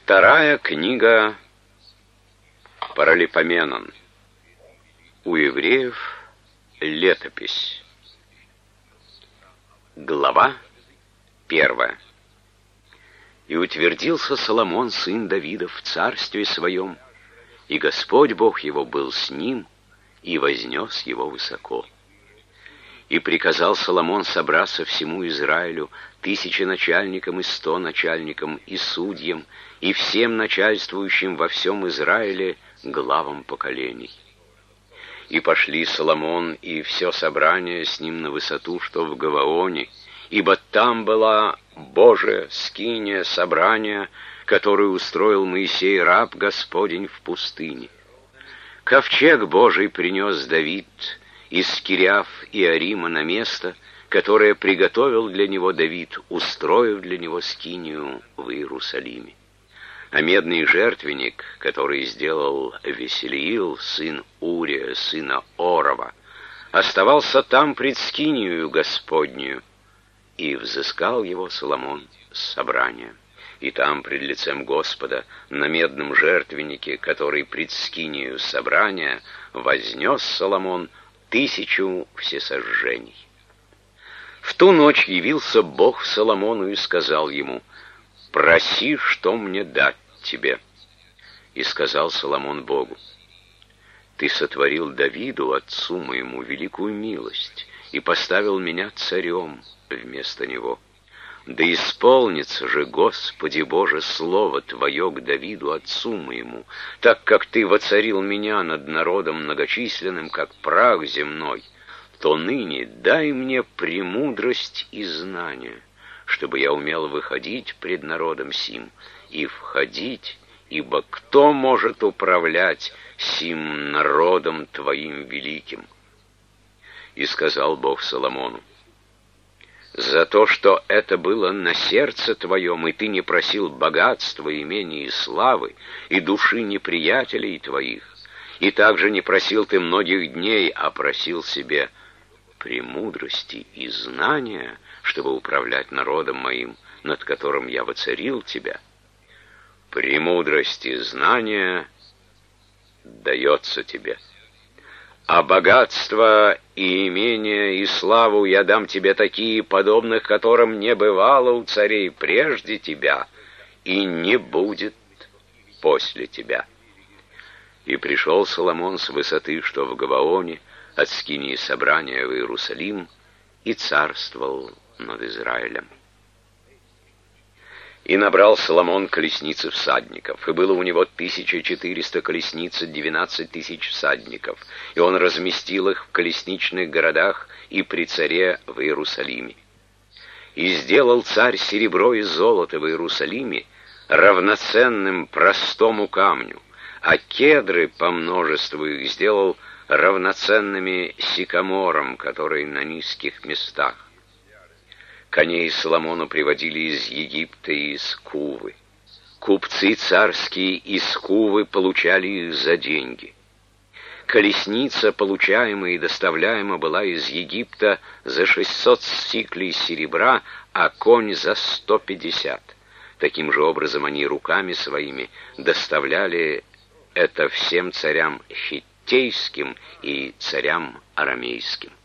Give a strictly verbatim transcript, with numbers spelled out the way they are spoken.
Вторая книга Паралипоменон. У евреев летопись. Глава первая. И утвердился Соломон, сын Давидов, в царстве своем, и Господь Бог его был с ним, и вознес его высоко. И приказал Соломон собраться всему Израилю, тысячи начальникам и сто начальникам и судьям, и всем начальствующим во всем Израиле главам поколений. И пошли Соломон и все собрание с ним на высоту, что в Гаваоне, ибо там была Божия скиния собрания, которую устроил Моисей, раб Господень, в пустыне. Ковчег Божий принес Давид из Кирьяв и Арима на место, которое приготовил для него Давид, устроив для него скинию в Иерусалиме. А медный жертвенник, который сделал Веселиил, сын Урия, сына Орова, оставался там пред скинию Господнюю, и взыскал его Соломон с собрания. И там пред лицем Господа на медном жертвеннике, который пред скинию собрания, вознес Соломон тысячу всесожжений. В ту ночь явился Бог Соломону и сказал ему: «Проси, что мне дать тебе». И сказал Соломон Богу: «Ты сотворил Давиду, отцу моему, великую милость, и поставил меня царем вместо него. Да исполнится же, Господи Боже, слово Твое к Давиду, отцу моему, так как Ты воцарил меня над народом многочисленным, как прах земной, то ныне дай мне премудрость и знание, чтобы я умел выходить пред народом сим и входить, ибо кто может управлять сим народом Твоим великим?» И сказал Бог Соломону: «За то, что это было на сердце твоем, и ты не просил богатства, имения и славы, и души неприятелей твоих, и также не просил ты многих дней, а просил себе премудрости и знания, чтобы управлять народом моим, над которым я воцарил тебя, премудрость и знания дается тебе. А богатство и имение и славу я дам тебе такие, подобных которым не бывало у царей прежде тебя, и не будет после тебя». И пришел Соломон с высоты, что в Гаваоне, от скинии собрания в Иерусалим, и царствовал над Израилем. И набрал Соломон колесницы всадников, и было у него тысяча четыреста колесниц и двенадцать тысяч всадников, и он разместил их в колесничных городах и при царе в Иерусалиме. И сделал царь серебро и золото в Иерусалиме равноценным простому камню, а кедры по множеству их сделал равноценными сикаморам, которые на низких местах. Коней Соломону приводили из Египта и из Кувы. Купцы царские из Кувы получали их за деньги. Колесница, получаемая и доставляема, была из Египта за шестьсот сиклей серебра, а конь за сто пятьдесят. Таким же образом они руками своими доставляли это всем царям хиттейским и царям арамейским.